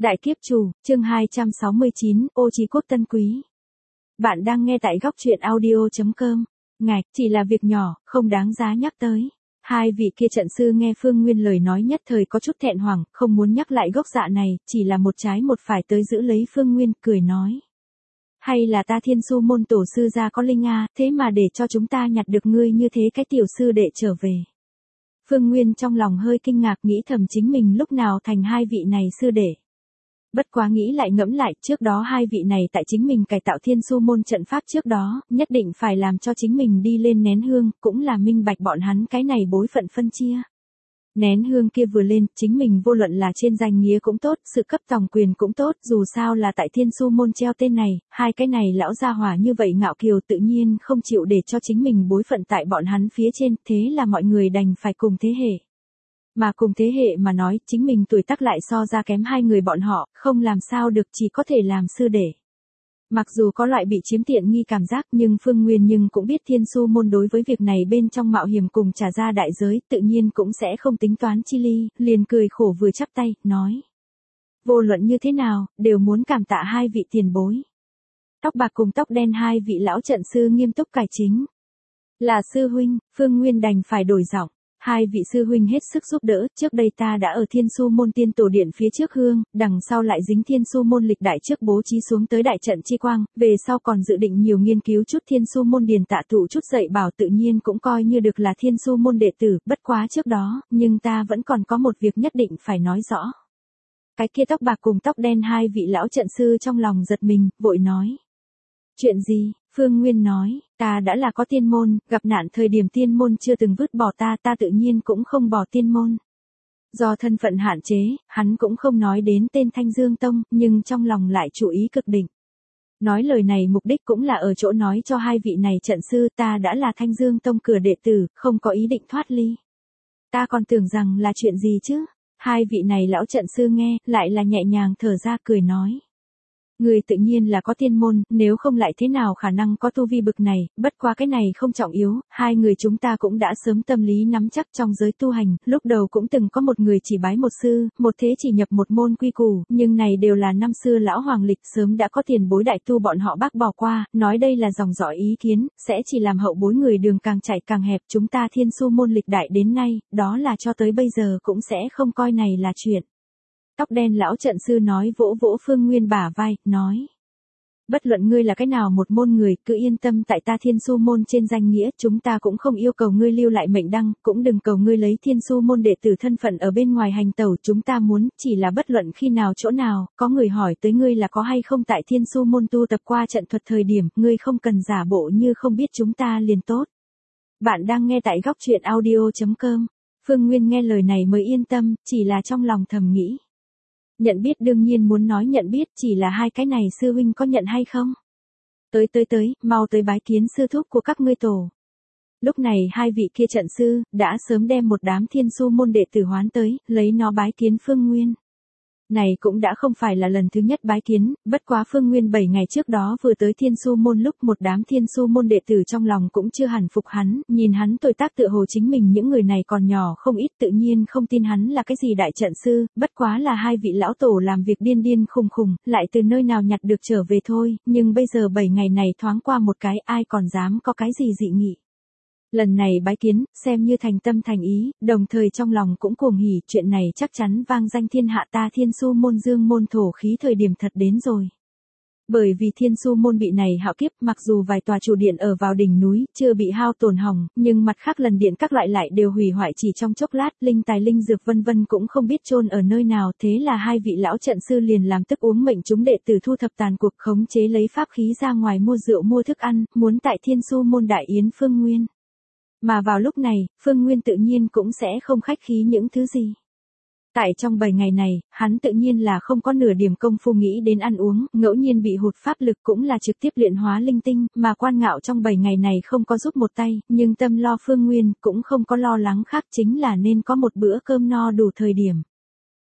Đại kiếp chủ, chương 269, ô chí quốc tân quý. Bạn đang nghe tại góc truyện audio.com. Ngạch, chỉ là việc nhỏ, không đáng giá nhắc tới. Hai vị kia trận sư nghe Phương Nguyên lời nói nhất thời có chút thẹn hoảng, không muốn nhắc lại gốc dạ này, chỉ là một trái một phải tới giữ lấy Phương Nguyên, cười nói. Hay là ta Thiên Su môn tổ sư gia có linh a, thế mà để cho chúng ta nhặt được ngươi như thế cái tiểu sư đệ trở về. Phương Nguyên trong lòng hơi kinh ngạc nghĩ thầm chính mình lúc nào thành hai vị này sư đệ. Bất quá nghĩ lại ngẫm lại, trước đó hai vị này tại chính mình cải tạo Thiên Su môn trận pháp trước đó, nhất định phải làm cho chính mình đi lên nén hương, cũng là minh bạch bọn hắn cái này bối phận phân chia. Nén hương kia vừa lên, chính mình vô luận là trên danh nghĩa cũng tốt, sự cấp tòng quyền cũng tốt, dù sao là tại Thiên Su môn treo tên này, hai cái này lão gia hỏa như vậy ngạo kiều tự nhiên không chịu để cho chính mình bối phận tại bọn hắn phía trên, thế là mọi người đành phải cùng thế hệ. Mà cùng thế hệ mà nói, chính mình tuổi tác lại so ra kém hai người bọn họ, không làm sao được, chỉ có thể làm sư đệ. Mặc dù có loại bị chiếm tiện nghi cảm giác nhưng Phương Nguyên nhưng cũng biết Thiên Su môn đối với việc này bên trong mạo hiểm cùng trả ra đại giới, tự nhiên cũng sẽ không tính toán chi ly, liền cười khổ vừa chắp tay, nói. Vô luận như thế nào, đều muốn cảm tạ hai vị tiền bối. Tóc bạc cùng tóc đen hai vị lão trận sư nghiêm túc cải chính. Là sư huynh, Phương Nguyên đành phải đổi giọng. Hai vị sư huynh hết sức giúp đỡ, trước đây ta đã ở Thiên Su môn tiên tổ điện phía trước hương, đằng sau lại dính Thiên Su môn lịch đại trước bố trí xuống tới đại trận chi quang, về sau còn dự định nhiều nghiên cứu chút Thiên Su môn điền tạ tụ chút dạy bảo tự nhiên cũng coi như được là Thiên Su môn đệ tử, bất quá trước đó, nhưng ta vẫn còn có một việc nhất định phải nói rõ. Cái kia tóc bạc cùng tóc đen hai vị lão trận sư trong lòng giật mình, vội nói. Chuyện gì? Phương Nguyên nói, ta đã là có tiên môn, gặp nạn thời điểm tiên môn chưa từng vứt bỏ ta, ta tự nhiên cũng không bỏ tiên môn. Do thân phận hạn chế, hắn cũng không nói đến tên Thanh Dương Tông, nhưng trong lòng lại chú ý cực định. Nói lời này mục đích cũng là ở chỗ nói cho hai vị này trận sư ta đã là Thanh Dương Tông cửa đệ tử, không có ý định thoát ly. Ta còn tưởng rằng là chuyện gì chứ? Hai vị này lão trận sư nghe, lại là nhẹ nhàng thở ra cười nói. Người tự nhiên là có tiên môn, nếu không lại thế nào khả năng có tu vi bực này, bất quá cái này không trọng yếu, hai người chúng ta cũng đã sớm tâm lý nắm chắc trong giới tu hành, lúc đầu cũng từng có một người chỉ bái một sư, một thế chỉ nhập một môn quy củ, nhưng này đều là năm xưa lão hoàng lịch sớm đã có tiền bối đại tu bọn họ bác bỏ qua, nói đây là dòng dõi ý kiến, sẽ chỉ làm hậu bối người đường càng chạy càng hẹp, chúng ta Thiên Su môn lịch đại đến nay, đó là cho tới bây giờ cũng sẽ không coi này là chuyện. Tóc đen lão trận sư nói vỗ vỗ Phương Nguyên bả vai, nói. Bất luận ngươi là cái nào một môn người, cứ yên tâm tại ta Thiên Su môn trên danh nghĩa, chúng ta cũng không yêu cầu ngươi lưu lại mệnh đăng, cũng đừng cầu ngươi lấy Thiên Su môn đệ tử thân phận ở bên ngoài hành tẩu, chúng ta muốn, chỉ là bất luận khi nào chỗ nào, có người hỏi tới ngươi là có hay không tại Thiên Su môn tu tập qua trận thuật thời điểm, ngươi không cần giả bộ như không biết chúng ta liền tốt. Bạn đang nghe tại góc truyện audio.com. Phương Nguyên nghe lời này mới yên tâm, chỉ là trong lòng thầm nghĩ. Nhận biết đương nhiên muốn nói nhận biết, chỉ là hai cái này sư huynh có nhận hay không? Tới, mau tới bái kiến sư thúc của các ngươi tổ. Lúc này hai vị kia trận sư, đã sớm đem một đám Thiên Su môn đệ tử hoán tới, lấy nó bái kiến Phương Nguyên. Này cũng đã không phải là lần thứ nhất bái kiến, bất quá Phương Nguyên 7 ngày trước đó vừa tới Thiên Su môn lúc một đám Thiên Su môn đệ tử trong lòng cũng chưa hẳn phục hắn, nhìn hắn tuổi tác tựa hồ chính mình những người này còn nhỏ không ít tự nhiên không tin hắn là cái gì đại trận sư, bất quá là hai vị lão tổ làm việc điên khùng, lại từ nơi nào nhặt được trở về thôi, nhưng bây giờ 7 ngày này thoáng qua một cái ai còn dám có cái gì dị nghị. Lần này bái kiến, xem như thành tâm thành ý, đồng thời trong lòng cũng cuồng hỉ, chuyện này chắc chắn vang danh thiên hạ ta Thiên Su môn dương môn thổ khí thời điểm thật đến rồi. Bởi vì Thiên Su môn bị này hạo kiếp, mặc dù vài tòa trụ điện ở vào đỉnh núi, chưa bị hao tổn hỏng, nhưng mặt khác lần điện các loại lại đều hủy hoại chỉ trong chốc lát, linh tài linh dược vân vân cũng không biết chôn ở nơi nào, thế là hai vị lão trận sư liền làm tức uống mệnh chúng đệ tử thu thập tàn cuộc khống chế lấy pháp khí ra ngoài mua rượu mua thức ăn, muốn tại Thiên Su môn đại yến Phương Nguyên. Mà vào lúc này, Phương Nguyên tự nhiên cũng sẽ không khách khí những thứ gì. Tại trong 7 ngày này, hắn tự nhiên là không có nửa điểm công phu nghĩ đến ăn uống, ngẫu nhiên bị hụt pháp lực cũng là trực tiếp luyện hóa linh tinh, mà Quan Ngạo trong 7 ngày này không có giúp một tay, nhưng tâm lo Phương Nguyên cũng không có lo lắng khác chính là nên có một bữa cơm no đủ thời điểm.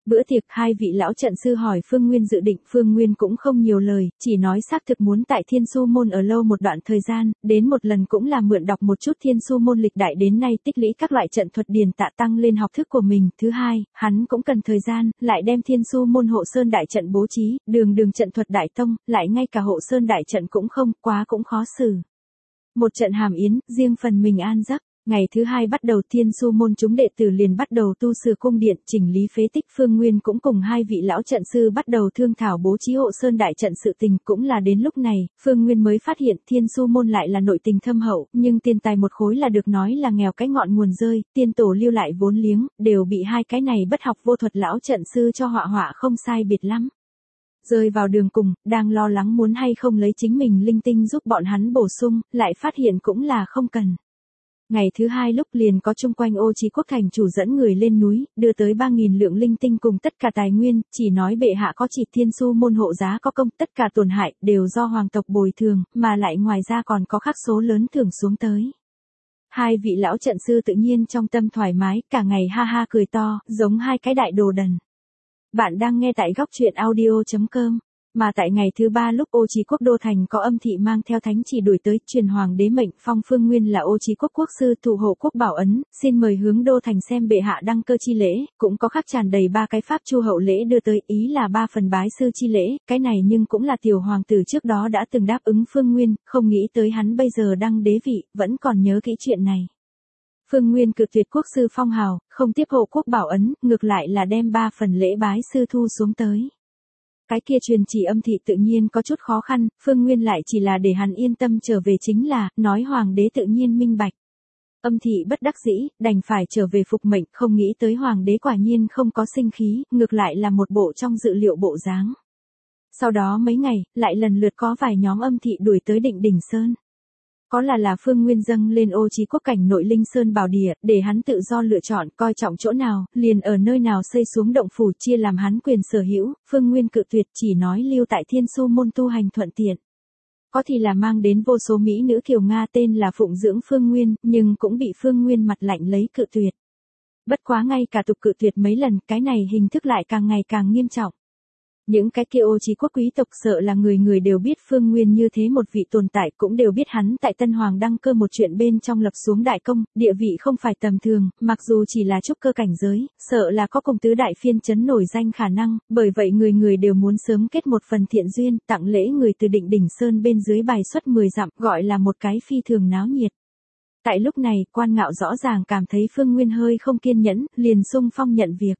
Bữa tiệc hai vị lão trận sư hỏi Phương Nguyên dự định, Phương Nguyên cũng không nhiều lời, chỉ nói xác thực muốn tại Thiên Su Môn ở lâu một đoạn thời gian, đến một lần cũng là mượn đọc một chút Thiên Su Môn lịch đại đến nay tích lũy các loại trận thuật điền tạ tăng lên học thức của mình. Thứ hai, hắn cũng cần thời gian, lại đem Thiên Su Môn hộ sơn đại trận bố trí, đường trận thuật đại tông, lại ngay cả hộ sơn đại trận cũng không, quá cũng khó xử. Một trận hàm yến, riêng phần mình an giấc. Ngày thứ hai bắt đầu Thiên Su Môn chúng đệ tử liền bắt đầu tu sửa cung điện, chỉnh lý phế tích. Phương Nguyên cũng cùng hai vị lão trận sư bắt đầu thương thảo bố trí hộ sơn đại trận sự tình. Cũng là đến lúc này, Phương Nguyên mới phát hiện Thiên Su Môn lại là nội tình thâm hậu, nhưng tiền tài một khối là được nói là nghèo cái ngọn nguồn rơi, tiên tổ lưu lại vốn liếng, đều bị hai cái này bất học vô thuật lão trận sư cho họa không sai biệt lắm. Rơi vào đường cùng, đang lo lắng muốn hay không lấy chính mình linh tinh giúp bọn hắn bổ sung, lại phát hiện cũng là không cần. Ngày thứ hai lúc liền có chung quanh Ô Chí Quốc thành chủ dẫn người lên núi, đưa tới 3.000 lượng linh tinh cùng tất cả tài nguyên, chỉ nói bệ hạ có chỉ Thiên Su Môn hộ giá có công, tất cả tổn hại đều do hoàng tộc bồi thường, mà lại ngoài ra còn có khắc số lớn thưởng xuống tới. Hai vị lão trận sư tự nhiên trong tâm thoải mái, cả ngày ha ha cười to, giống hai cái đại đồ đần. Bạn đang nghe tại góc truyện audio.com. Mà tại ngày thứ ba lúc Ô Chí Quốc đô thành có âm thị mang theo thánh chỉ đuổi tới, truyền hoàng đế mệnh phong Phương Nguyên là Ô Chí Quốc quốc sư thủ hộ quốc bảo ấn, xin mời hướng đô thành xem bệ hạ đăng cơ chi lễ, cũng có khắc tràn đầy 3 cái pháp chu hậu lễ đưa tới, ý là 3 phần bái sư chi lễ, cái này nhưng cũng là tiểu hoàng tử trước đó đã từng đáp ứng Phương Nguyên, không nghĩ tới hắn bây giờ đăng đế vị, vẫn còn nhớ kỹ chuyện này. Phương Nguyên cự tuyệt quốc sư phong hào, không tiếp hộ quốc bảo ấn, ngược lại là đem 3 phần lễ bái sư thu xuống tới. Cái kia truyền chỉ âm thị tự nhiên có chút khó khăn, Phương Nguyên lại chỉ là để hắn yên tâm trở về, chính là, nói hoàng đế tự nhiên minh bạch. Âm thị bất đắc dĩ, đành phải trở về phục mệnh, không nghĩ tới hoàng đế quả nhiên không có sinh khí, ngược lại là một bộ trong dự liệu bộ dáng. Sau đó mấy ngày, lại lần lượt có vài nhóm âm thị đuổi tới Định Đỉnh Sơn. Có là Phương Nguyên dâng lên Ô Chí Quốc cảnh nội linh sơn bảo địa, để hắn tự do lựa chọn, coi trọng chỗ nào, liền ở nơi nào xây xuống động phủ, chia làm hắn quyền sở hữu. Phương Nguyên cự tuyệt, chỉ nói lưu tại Thiên Su Môn tu hành thuận tiện. Có thì là mang đến vô số mỹ nữ kiều Nga tên là phụng dưỡng Phương Nguyên, nhưng cũng bị Phương Nguyên mặt lạnh lấy cự tuyệt. Bất quá ngay cả tục cự tuyệt mấy lần, cái này hình thức lại càng ngày càng nghiêm trọng. Những cái kia Ô Chí Quốc quý tộc sợ là người đều biết Phương Nguyên như thế một vị tồn tại, cũng đều biết hắn tại Tân Hoàng đăng cơ một chuyện bên trong lập xuống đại công, địa vị không phải tầm thường, mặc dù chỉ là trúc cơ cảnh giới, sợ là có cùng tứ đại phiên chấn nổi danh khả năng, bởi vậy người đều muốn sớm kết một phần thiện duyên, tặng lễ người từ Định Đỉnh Sơn bên dưới bài xuất 10 dặm, gọi là một cái phi thường náo nhiệt. Tại lúc này, Quan Ngạo rõ ràng cảm thấy Phương Nguyên hơi không kiên nhẫn, liền xung phong nhận việc.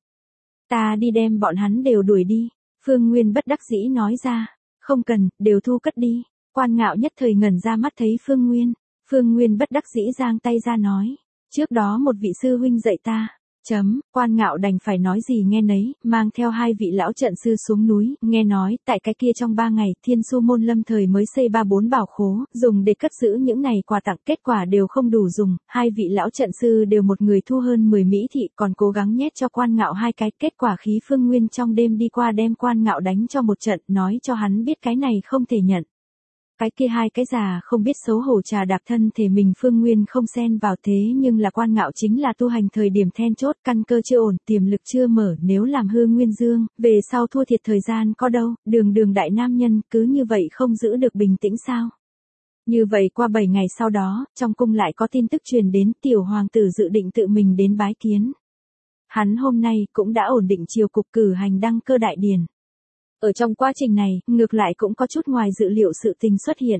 Ta đi đem bọn hắn đều đuổi đi. Phương Nguyên bất đắc dĩ nói ra, không cần, đều thu cất đi. Quan Ngạo nhất thời ngẩn ra mắt thấy Phương Nguyên bất đắc dĩ giang tay ra nói, trước đó một vị sư huynh dạy ta. Quan Ngạo đành phải nói gì nghe nấy, mang theo hai vị lão trận sư xuống núi, nghe nói, tại cái kia trong 3 ngày, Thiên Su Môn lâm thời mới xây 3-4 bảo khố, dùng để cất giữ những này quà tặng, kết quả đều không đủ dùng, hai vị lão trận sư đều một người thu hơn 10 mỹ thị, còn cố gắng nhét cho Quan Ngạo 2 cái, kết quả khí Phương Nguyên trong đêm đi qua đem Quan Ngạo đánh cho một trận, nói cho hắn biết cái này không thể nhận. Cái kia hai cái già không biết xấu hổ trà đạp thân thể mình. Phương Nguyên không xen vào, thế nhưng là Quan Ngạo chính là tu hành thời điểm then chốt, căn cơ chưa ổn, tiềm lực chưa mở, nếu làm hư Nguyên Dương, về sau thua thiệt thời gian có đâu, đường đại nam nhân, cứ như vậy không giữ được bình tĩnh sao? Như vậy qua 7 ngày sau đó, trong cung lại có tin tức truyền đến, tiểu hoàng tử dự định tự mình đến bái kiến. Hắn hôm nay cũng đã ổn định triều cục, cử hành đăng cơ đại điển. Ở trong quá trình này, ngược lại cũng có chút ngoài dự liệu sự tình xuất hiện.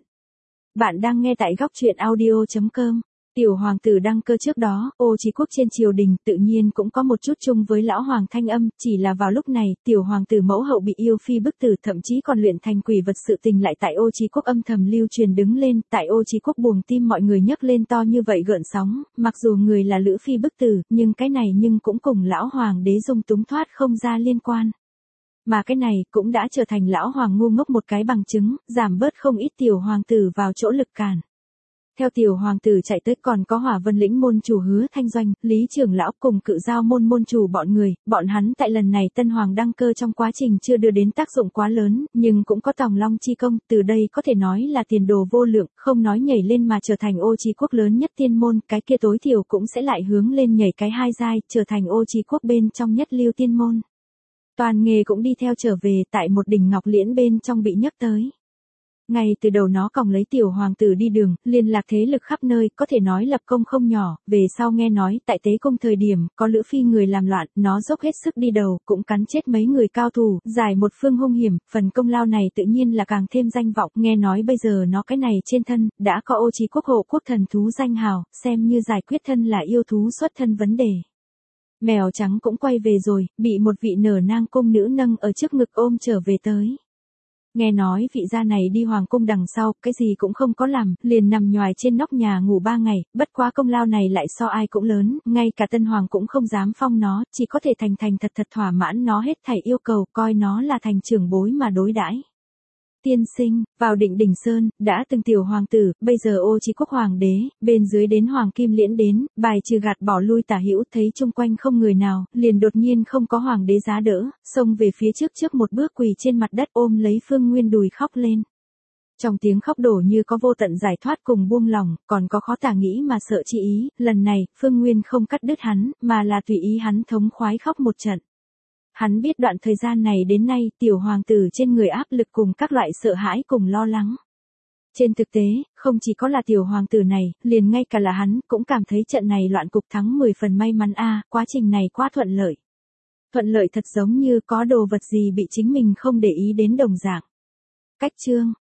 Bạn đang nghe tại góc truyện audio.com. Tiểu hoàng tử đăng cơ trước đó, Ô Chí Quốc trên triều đình tự nhiên cũng có một chút chung với lão hoàng thanh âm, chỉ là vào lúc này, tiểu hoàng tử mẫu hậu bị yêu phi bức tử, thậm chí còn luyện thành quỷ vật sự tình lại tại Ô Chí Quốc âm thầm lưu truyền đứng lên, tại Ô Chí Quốc buồng tim mọi người nhấc lên to như vậy gợn sóng, mặc dù người là Lữ phi bức tử, nhưng cái này nhưng cũng cùng lão hoàng đế dung túng thoát không ra liên quan. Mà cái này cũng đã trở thành lão hoàng ngu ngốc một cái bằng chứng, giảm bớt không ít tiểu hoàng tử vào chỗ lực cản. Theo tiểu hoàng tử chạy tới còn có Hỏa Vân lĩnh môn chủ Hứa Thanh Doanh, Lý trưởng lão cùng Cự Giao môn môn chủ bọn người, bọn hắn tại lần này Tân Hoàng đăng cơ trong quá trình chưa đưa đến tác dụng quá lớn, nhưng cũng có tòng long chi công, từ đây có thể nói là tiền đồ vô lượng, không nói nhảy lên mà trở thành Ô Chí Quốc lớn nhất tiên môn, cái kia tối thiểu cũng sẽ lại hướng lên nhảy cái 2 giai, trở thành Ô Chí Quốc bên trong nhất lưu tiên môn. Toàn Nghề cũng đi theo trở về, tại một đỉnh ngọc liễn bên trong bị nhấc tới. Ngay từ đầu nó còng lấy tiểu hoàng tử đi đường, liên lạc thế lực khắp nơi, có thể nói lập công không nhỏ, về sau nghe nói tại Tế Cung thời điểm, có Lữ Phi người làm loạn, nó dốc hết sức đi đầu, cũng cắn chết mấy người cao thủ, giải một phương hung hiểm, phần công lao này tự nhiên là càng thêm danh vọng, nghe nói bây giờ nó cái này trên thân, đã có Ô Chí Quốc hộ quốc thần thú danh hào, xem như giải quyết thân là yêu thú xuất thân vấn đề. Mèo trắng cũng quay về rồi, bị một vị nở nang cung nữ nâng ở trước ngực ôm trở về tới. Nghe nói vị gia này đi hoàng cung đằng sau, cái gì cũng không có làm, liền nằm nhoài trên nóc nhà ngủ 3 ngày, bất quá công lao này lại so ai cũng lớn, ngay cả tân hoàng cũng không dám phong nó, chỉ có thể thành thật thỏa mãn nó hết thảy yêu cầu, coi nó là thành trưởng bối mà đối đãi. Tiên sinh, vào Định Đỉnh Sơn, đã từng tiểu hoàng tử, bây giờ Ô Chí Quốc hoàng đế, bên dưới đến hoàng kim liễn đến, bài trừ gạt bỏ lui tả hữu, thấy chung quanh không người nào, liền đột nhiên không có hoàng đế giá đỡ, xông về phía trước một bước quỳ trên mặt đất ôm lấy Phương Nguyên đùi khóc lên. Trong tiếng khóc đổ như có vô tận giải thoát cùng buông lòng, còn có khó tả nghĩ mà sợ chi ý, lần này, Phương Nguyên không cắt đứt hắn, mà là tùy ý hắn thống khoái khóc một trận. Hắn biết đoạn thời gian này đến nay, tiểu hoàng tử trên người áp lực cùng các loại sợ hãi cùng lo lắng. Trên thực tế, không chỉ có là tiểu hoàng tử này, liền ngay cả là hắn, cũng cảm thấy trận này loạn cục thắng 10 phần may mắn quá trình này quá thuận lợi. Thuận lợi thật giống như có đồ vật gì bị chính mình không để ý đến đồng dạng. Cách chương